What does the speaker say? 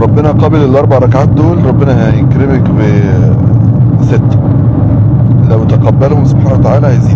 ربنا قابل الاربع ركعات دول، ربنا هيكرمك ب6. لو تقبلهم سبحانه وتعالى هيزيد